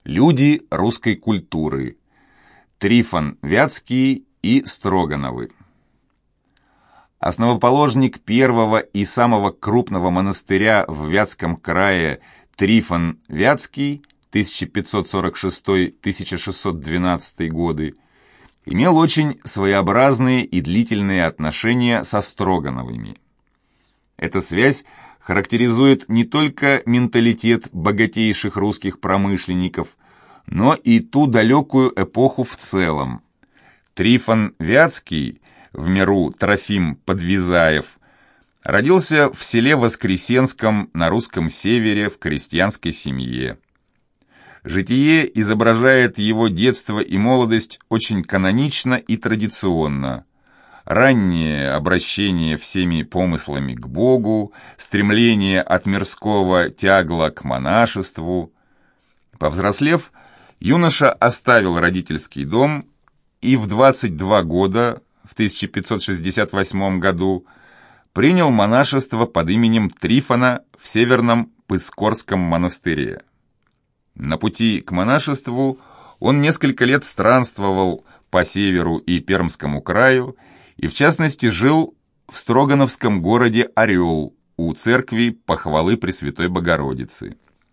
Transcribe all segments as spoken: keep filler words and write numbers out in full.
Люди русской культуры. Трифон Вятский и Строгановы. Основоположник первого и самого крупного монастыря в Вятском крае Трифон Вятский тысяча пятьсот сорок шестой — тысяча шестьсот двенадцатый годы имел очень своеобразные и длительные отношения со Строгановыми. Эта связь характеризует не только менталитет богатейших русских промышленников, но и ту далекую эпоху в целом. Трифон Вятский, в меру Трофим Подвизаев, родился в селе Воскресенском на русском севере в крестьянской семье. Житие изображает его детство и молодость очень канонично и традиционно. Раннее обращение всеми помыслами к Богу, стремление от мирского тягла к монашеству. Повзрослев, юноша оставил родительский дом и в двадцать два года, в тысяча пятьсот шестьдесят восьмом году, принял монашество под именем Трифона в Северном Пыскорском монастыре. На пути к монашеству он несколько лет странствовал по северу и Пермскому краю, и в частности жил в строгановском городе Орел у церкви Похвалы Пресвятой Богородицы.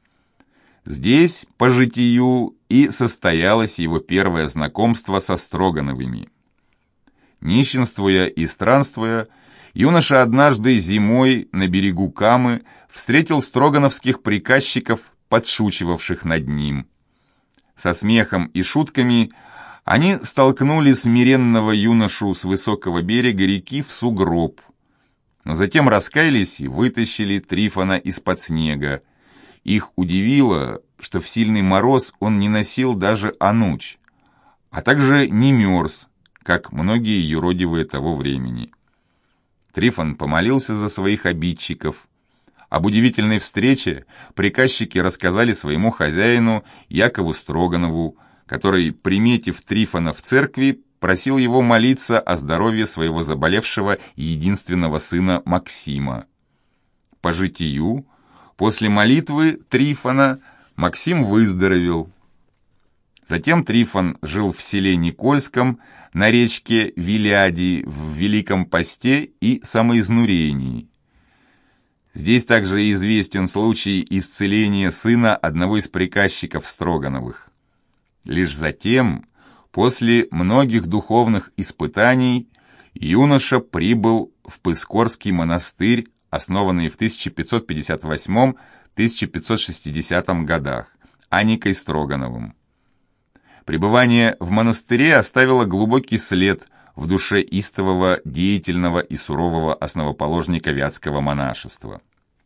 Здесь, по житию, и состоялось его первое знакомство со Строгановыми. Нищенствуя и странствуя, юноша однажды зимой на берегу Камы встретил строгановских приказчиков, подшучивавших над ним. Со смехом и шутками они столкнули смиренного юношу с высокого берега реки в сугроб, но затем раскаялись и вытащили Трифона из-под снега. Их удивило, что в сильный мороз он не носил даже ануч, а также не мерз, как многие юродивые того времени. Трифон помолился за своих обидчиков. Об удивительной встрече приказчики рассказали своему хозяину Якову Строганову, который, приметив Трифона в церкви, просил его молиться о здоровье своего заболевшего и единственного сына Максима. По житию, после молитвы Трифона Максим выздоровел. Затем Трифон жил в селе Никольском на речке Виляди в Великом Посте и Самоизнурении. Здесь также известен случай исцеления сына одного из приказчиков Строгановых. Лишь затем, после многих духовных испытаний, юноша прибыл в Пыскорский монастырь, основанный в тысяча пятьсот пятьдесят восьмом — тысяча пятьсот шестидесятом годах, Аникой Строгановым. Пребывание в монастыре оставило глубокий след в душе истового, деятельного и сурового основоположника вятского монашества.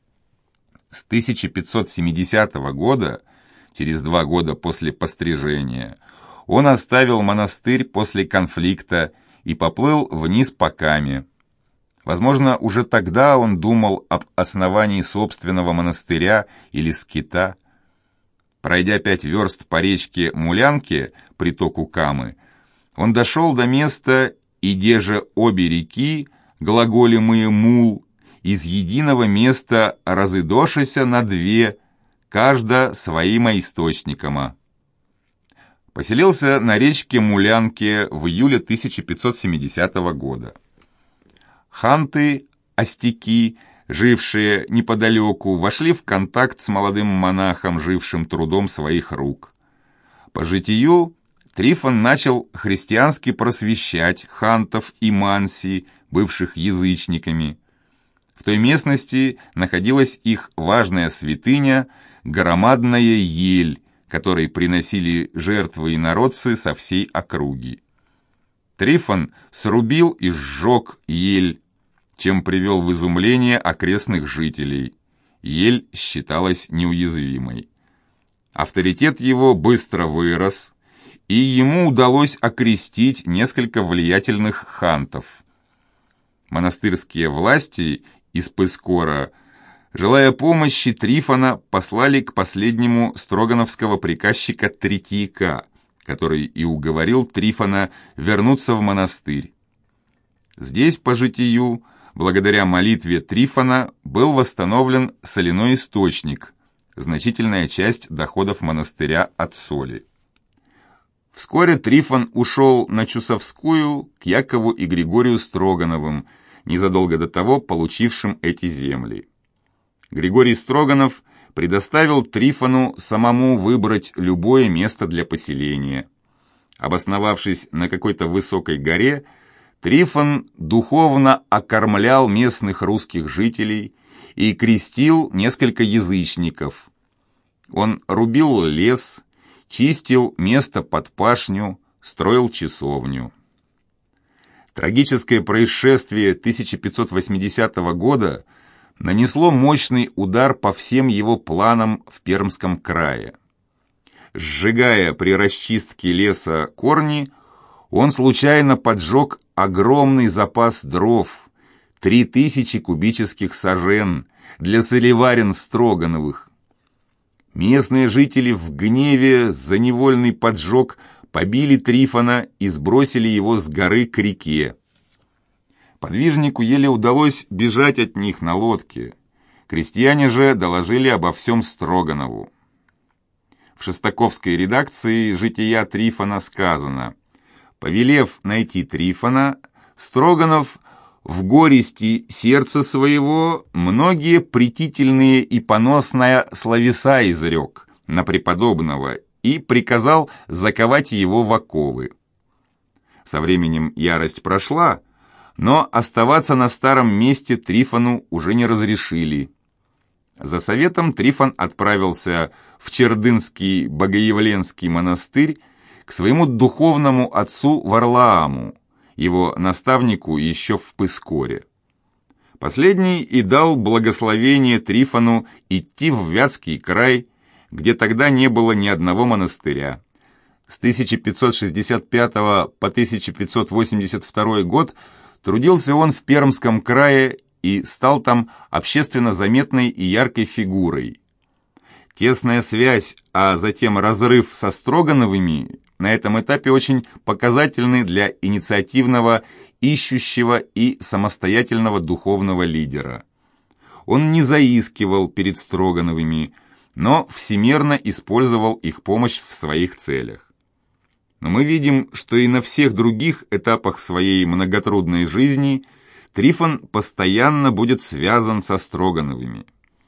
С тысяча пятьсот семидесятого года, через два года после пострижения, он оставил монастырь после конфликта и поплыл вниз по Каме. Возможно, уже тогда он думал об основании собственного монастыря или скита. Пройдя пять верст по речке Мулянке, притоку Камы, он дошел до места, иде же обе реки, глаголемые мул, из единого места разыдошися на две, кажда своима источникома. Поселился на речке Мулянке в июле тысяча пятьсот семидесятого года. Ханты, остяки, жившие неподалеку, вошли в контакт с молодым монахом, жившим трудом своих рук. По житию Трифон начал христиански просвещать хантов и манси, бывших язычниками. В той местности находилась их важная святыня, громадная ель, которой приносили жертвы инородцы со всей округи. Трифон срубил и сжег ель, чем привел в изумление окрестных жителей. Ель считалась неуязвимой. Авторитет его быстро вырос, и ему удалось окрестить несколько влиятельных хантов. Монастырские власти из Пыскора, желая помощи Трифона, послали к последнему строгановского приказчика Третьяка, который и уговорил Трифона вернуться в монастырь. Здесь, по житию, благодаря молитве Трифона, был восстановлен соляной источник, значительная часть доходов монастыря от соли. Вскоре Трифон ушел на Чусовскую к Якову и Григорию Строгановым, незадолго до того получившим эти земли. Григорий Строганов предоставил Трифону самому выбрать любое место для поселения. Обосновавшись на какой-то высокой горе, Трифон духовно окормлял местных русских жителей и крестил несколько язычников. Он рубил лес, чистил место под пашню, строил часовню. Трагическое происшествие тысяча пятьсот восьмидесятого года нанесло мощный удар по всем его планам в Пермском крае. Сжигая при расчистке леса корни, он случайно поджег огромный запас дров, три тысячи кубических сажен, для солеварен Строгановых. Местные жители в гневе за невольный поджог побили Трифона и сбросили его с горы к реке. Подвижнику еле удалось бежать от них на лодке. Крестьяне же доложили обо всем Строганову. В шестаковской редакции «Жития Трифона» сказано: «Повелев найти Трифона, Строганов в горести сердца своего многие претительные и поносные словеса изрек на преподобного и приказал заковать его в оковы. Со временем ярость прошла, но оставаться на старом месте Трифону уже не разрешили. За советом Трифон отправился в Чердынский Богоявленский монастырь к своему духовному отцу Варлааму, его наставнику еще в Пыскоре. Последний и дал благословение Трифону идти в Вятский край, где тогда не было ни одного монастыря. С тысяча пятьсот шестьдесят пятого по тысяча пятьсот восемьдесят второй год трудился он в Пермском крае и стал там общественно заметной и яркой фигурой. Тесная связь, а затем разрыв со Строгановыми на этом этапе очень показательны для инициативного, ищущего и самостоятельного духовного лидера. Он не заискивал перед Строгановыми, но всемерно использовал их помощь в своих целях. Но мы видим, что и на всех других этапах своей многотрудной жизни Трифон постоянно будет связан со Строгановыми.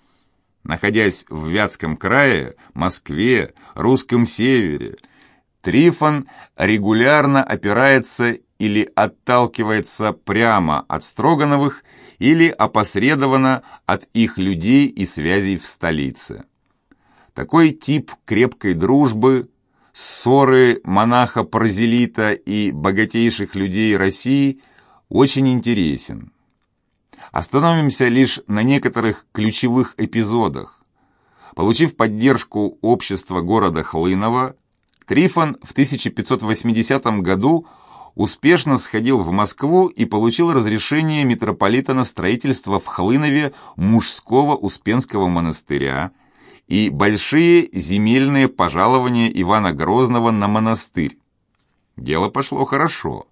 Находясь в Вятском крае, Москве, Русском Севере, Трифон регулярно опирается или отталкивается прямо от Строгановых или опосредованно от их людей и связей в столице. Такой тип крепкой дружбы, ссоры монаха-прозелита и богатейших людей России очень интересен. Остановимся лишь на некоторых ключевых эпизодах. Получив поддержку общества города Хлынова, Трифон в тысяча пятьсот восьмидесятом году успешно сходил в Москву и получил разрешение митрополита на строительство в Хлынове мужского Успенского монастыря и большие земельные пожалования Ивана Грозного на монастырь. Дело пошло хорошо.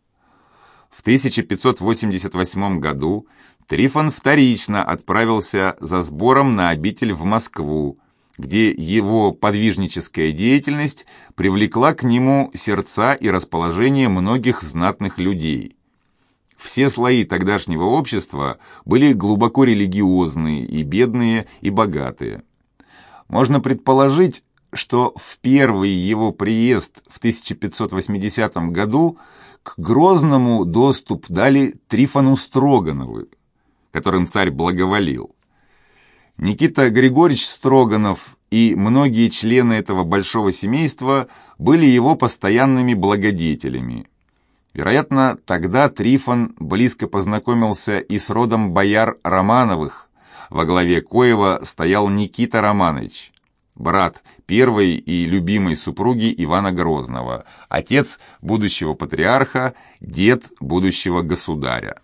В тысяча пятьсот восемьдесят восьмом году Трифон вторично отправился за сбором на обитель в Москву, где его подвижническая деятельность привлекла к нему сердца и расположение многих знатных людей. Все слои тогдашнего общества были глубоко религиозные, и бедные, и богатые. Можно предположить, что в первый его приезд в тысяча пятьсот восьмидесятом году к Грозному доступ дали Трифону Строгановы, которым царь благоволил. Никита Григорьевич Строганов и многие члены этого большого семейства были его постоянными благодетелями. Вероятно, тогда Трифон близко познакомился и с родом бояр Романовых, во главе коего стоял Никита Романович, брат первой и любимой супруги Ивана Грозного, отец будущего патриарха, дед будущего государя.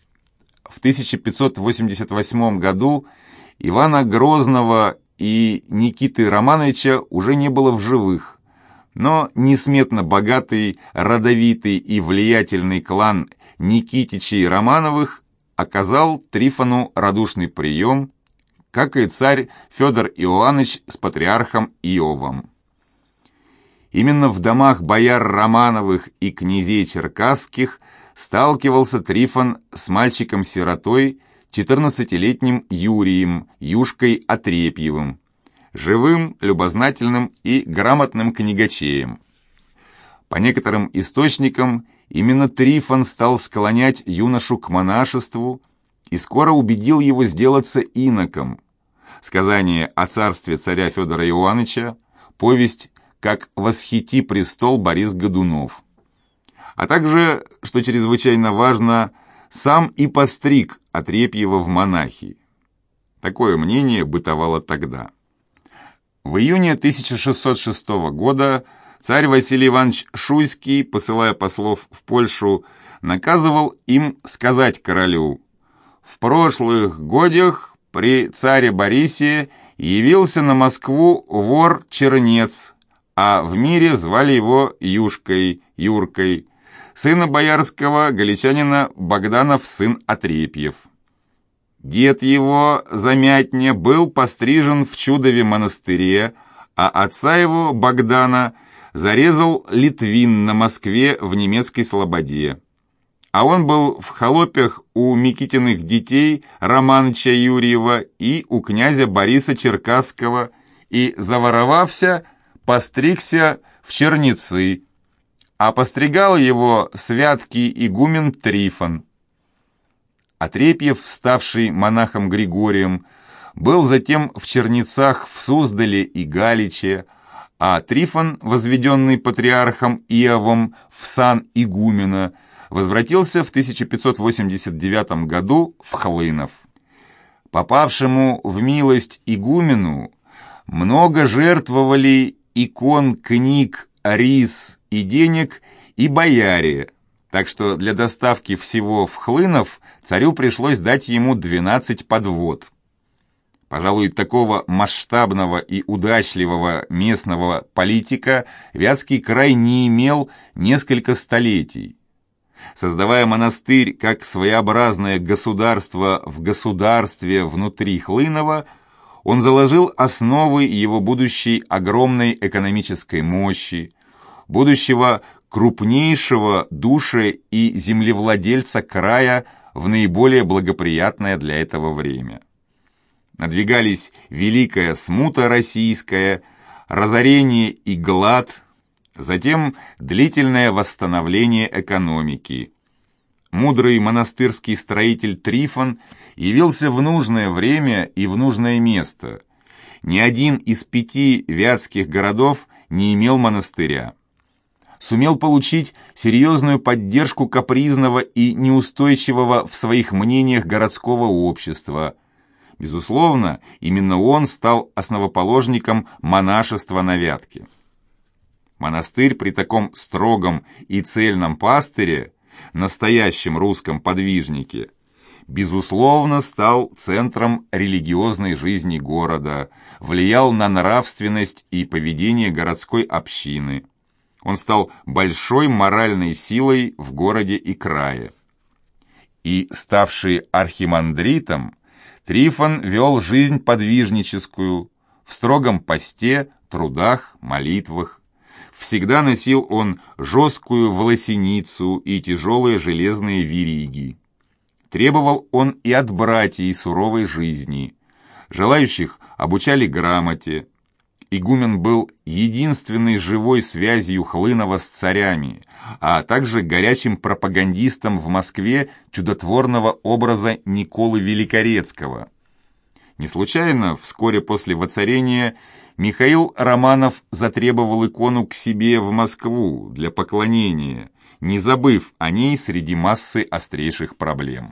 В тысяча пятьсот восемьдесят восьмом году Ивана Грозного и Никиты Романовича уже не было в живых, но несметно богатый, родовитый и влиятельный клан Никитичей Романовых оказал Трифону радушный прием, как и царь Федор Иоаннович с патриархом Иовом. Именно в домах бояр Романовых и князей Черкасских сталкивался Трифон с мальчиком-сиротой, четырнадцатилетним Юрием Юшкой Отрепьевым, живым, любознательным и грамотным книгачеем. По некоторым источникам, именно Трифон стал склонять юношу к монашеству и скоро убедил его сделаться иноком. Сказание о царстве царя Федора Иоанновича, повесть «Как восхити престол Борис Годунов». А также, что чрезвычайно важно, сам и постриг Отрепьева в монахи. Такое мнение бытовало тогда. В июне тысяча шестьсот шестого года царь Василий Иванович Шуйский, посылая послов в Польшу, наказывал им сказать королю: «В прошлых годах при царе Борисе явился на Москву вор-чернец, а в мире звали его Юшкой, Юркой, сына боярского галичанина Богданов сын Отрепьев. Дед его, Замятня, был пострижен в Чудове монастыре, а отца его, Богдана, зарезал Литвин на Москве в немецкой слободе. А он был в холопях у Микитиных детей Романыча Юрьева и у князя Бориса Черкасского и, заворовався, постригся в черницы, а постригал его святкий игумен Трифон». Отрепьев, ставший монахом Григорием, был затем в черницах в Суздале и Галиче, а Трифон, возведенный патриархом Иовом в сан игумена, возвратился в тысяча пятьсот восемьдесят девятом году в Хлынов. Попавшему в милость игумену много жертвовали икон, книг, рис и денег и бояре, так что для доставки всего в Хлынов царю пришлось дать ему двенадцать подвод. Пожалуй, такого масштабного и удачливого местного политика Вятский край не имел несколько столетий. Создавая монастырь как своеобразное государство в государстве внутри Хлынова, он заложил основы его будущей огромной экономической мощи, будущего крупнейшего душе и землевладельца края в наиболее благоприятное для этого время. Надвигались Великая Смута Российская, разорение и глад, затем длительное восстановление экономики. Мудрый монастырский строитель Трифон явился в нужное время и в нужное место. Ни один из пяти вятских городов не имел монастыря. Сумел получить серьезную поддержку капризного и неустойчивого в своих мнениях городского общества. Безусловно, именно он стал основоположником монашества на Вятке. Монастырь при таком строгом и цельном пастыре, настоящем русском подвижнике, безусловно, стал центром религиозной жизни города, влиял на нравственность и поведение городской общины. Он стал большой моральной силой в городе и крае. И, ставший архимандритом, Трифон вел жизнь подвижническую, в строгом посте, трудах, молитвах. Всегда носил он жесткую волосиницу и тяжелые железные вериги. Требовал он и от братьев суровой жизни. Желающих обучали грамоте. Игумен был единственной живой связью Хлынова с царями, а также горячим пропагандистом в Москве чудотворного образа Николы Великорецкого. Не случайно, вскоре после воцарения, Михаил Романов затребовал икону к себе в Москву для поклонения, не забыв о ней среди массы острейших проблем.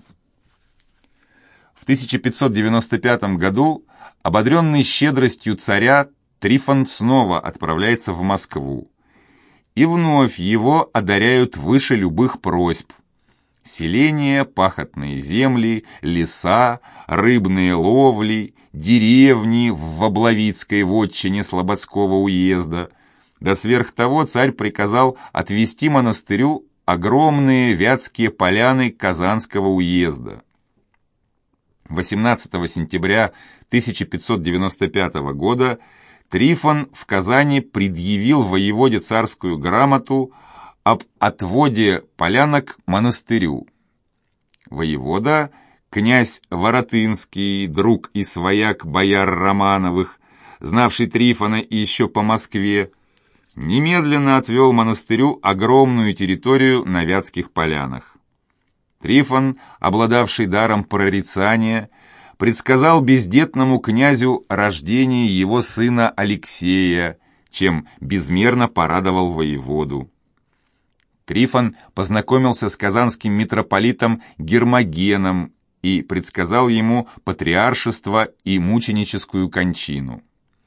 В тысяча пятьсот девяносто пятом году, ободренный щедростью царя, Трифон снова отправляется в Москву. И вновь его одаряют выше любых просьб. Селения, пахотные земли, леса, рыбные ловли, деревни в Облавицкой вотчине Слободского уезда. Да сверх того царь приказал отвести монастырю огромные вятские поляны Казанского уезда. восемнадцатого сентября тысяча пятьсот девяносто пятого года Трифон в Казани предъявил воеводе царскую грамоту об отводе полянок монастырю. Воевода, князь Воротынский, друг и свояк бояр Романовых, знавший Трифона еще по Москве, немедленно отвел монастырю огромную территорию на Вятских полянах. Трифон, обладавший даром прорицания, предсказал бездетному князю рождение его сына Алексея, чем безмерно порадовал воеводу. Трифон познакомился с казанским митрополитом Гермогеном и предсказал ему патриаршество и мученическую кончину.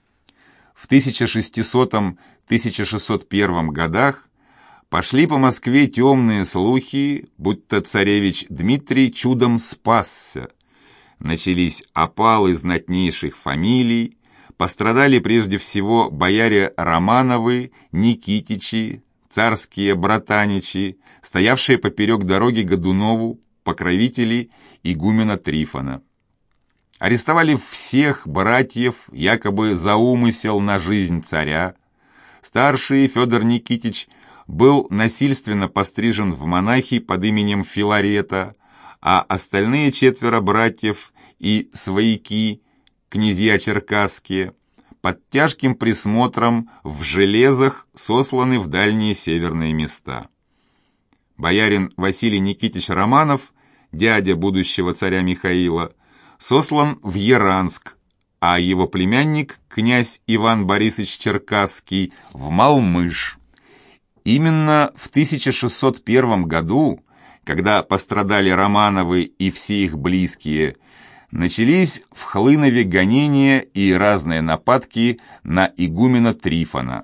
В тысяча шестисотом — тысяча шестьсот первом годах пошли по Москве темные слухи, будто царевич Дмитрий чудом спасся. Начались опалы знатнейших фамилий, пострадали прежде всего бояре Романовы, Никитичи, царские братаничи, стоявшие поперек дороги Годунову, покровители игумена Трифона. Арестовали всех братьев, якобы за умысел на жизнь царя. Старший Федор Никитич был насильственно пострижен в монахи под именем Филарета, а остальные четверо братьев и свояки, князья черкасские, под тяжким присмотром в железах сосланы в дальние северные места. Боярин Василий Никитич Романов, дядя будущего царя Михаила, сослан в Яранск, а его племянник, князь Иван Борисович Черкасский, в Малмыж. Именно в тысяча шестьсот первом году, когда пострадали Романовы и все их близкие, начались в Хлынове гонения и разные нападки на игумена Трифона.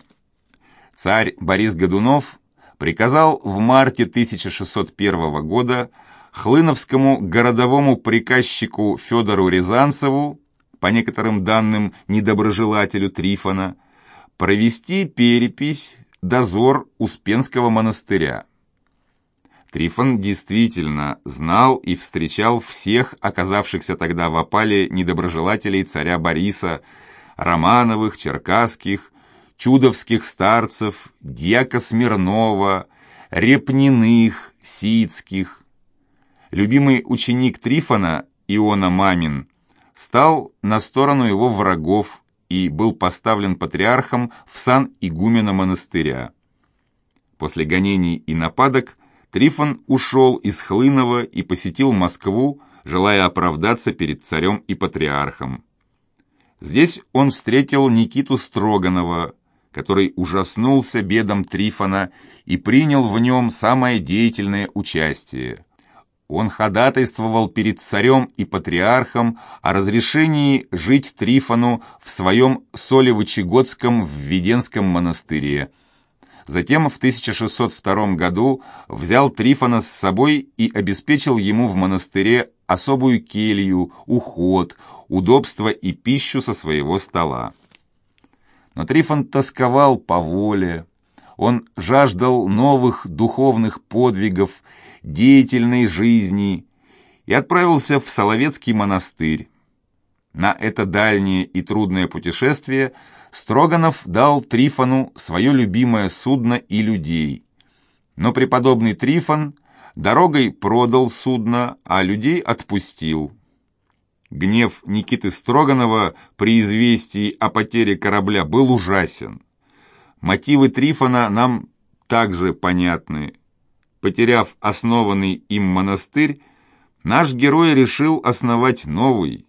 Царь Борис Годунов приказал в марте тысяча шестьсот первого года хлыновскому городовому приказчику Федору Рязанцеву, по некоторым данным недоброжелателю Трифона, провести перепись, дозор Успенского монастыря. Трифон действительно знал и встречал всех оказавшихся тогда в опале недоброжелателей царя Бориса, Романовых, Черкасских, чудовских старцев, дьяка Смирнова, Репниных, Сицких. Любимый ученик Трифона, Иона Мамин, стал на сторону его врагов и был поставлен патриархом в сан игумена монастыря. После гонений и нападок Трифон ушел из Хлынова и посетил Москву, желая оправдаться перед царем и патриархом. Здесь он встретил Никиту Строганова, который ужаснулся бедам Трифона и принял в нем самое деятельное участие. Он ходатайствовал перед царем и патриархом о разрешении жить Трифону в своем Солевычегодском Введенском монастыре. Затем в тысяча шестьсот втором году взял Трифона с собой и обеспечил ему в монастыре особую келью, уход, удобство и пищу со своего стола. Но Трифон тосковал по воле, он жаждал новых духовных подвигов, деятельной жизни и отправился в Соловецкий монастырь. На это дальнее и трудное путешествие Строганов дал Трифону свое любимое судно и людей. Но преподобный Трифон дорогой продал судно, а людей отпустил. Гнев Никиты Строганова при известии о потере корабля был ужасен. Мотивы Трифона нам также понятны. Потеряв основанный им монастырь, наш герой решил основать новый.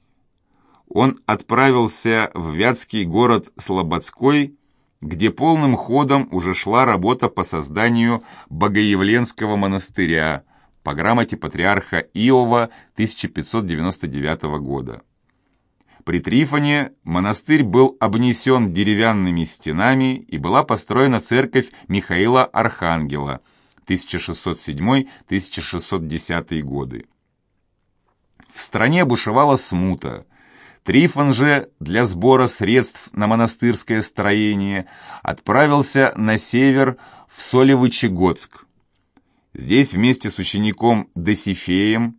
Он отправился в вятский город Слободской, где полным ходом уже шла работа по созданию Богоявленского монастыря по грамоте патриарха Иова тысяча пятьсот девяносто девятого года. При Трифоне монастырь был обнесен деревянными стенами и была построена церковь Михаила Архангела тысяча шестьсот седьмой — тысяча шестьсот десятый годы. В стране бушевала смута. Трифон же для сбора средств на монастырское строение отправился на север в Солевычегодск. Здесь вместе с учеником Досифеем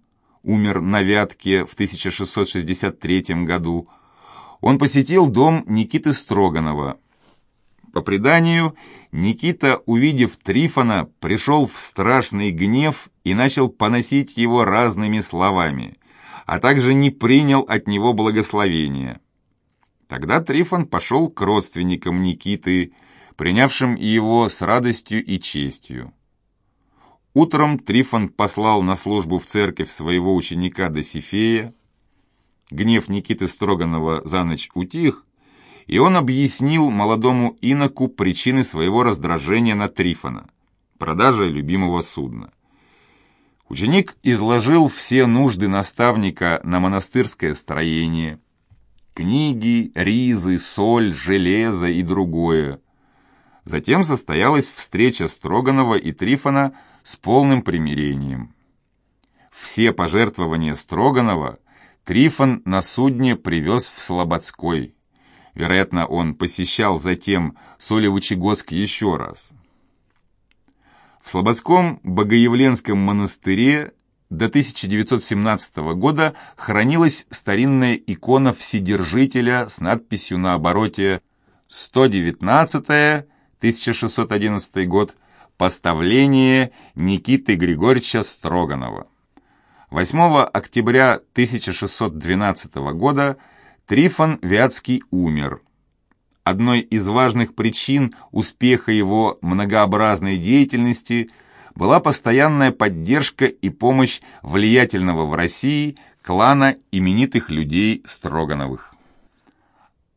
умер на Вятке в тысяча шестьсот шестьдесят третьем году, он посетил дом Никиты Строганова. По преданию, Никита, увидев Трифона, пришел в страшный гнев и начал поносить его разными словами, а также не принял от него благословения. Тогда Трифон пошел к родственникам Никиты, принявшим его с радостью и честью. Утром Трифон послал на службу в церковь своего ученика Досифея. Гнев Никиты Строганова за ночь утих, и он объяснил молодому иноку причины своего раздражения на Трифона – продажа любимого судна. Ученик изложил все нужды наставника на монастырское строение – книги, ризы, соль, железо и другое. Затем состоялась встреча Строганова и Трифона с полным примирением. Все пожертвования Строганова Трифон на судне привез в Слободской. Вероятно, он посещал затем Солевычегодск еще раз. В Слободском Богоявленском монастыре до тысяча девятьсот семнадцатого года хранилась старинная икона Вседержителя с надписью на обороте сто девятнадцатое, тысяча шестьсот одиннадцатый год, поставление Никиты Григорьевича Строганова. восьмого октября тысяча шестьсот двенадцатого года Трифон Вятский умер. Одной из важных причин успеха его многообразной деятельности была постоянная поддержка и помощь влиятельного в России клана именитых людей Строгановых.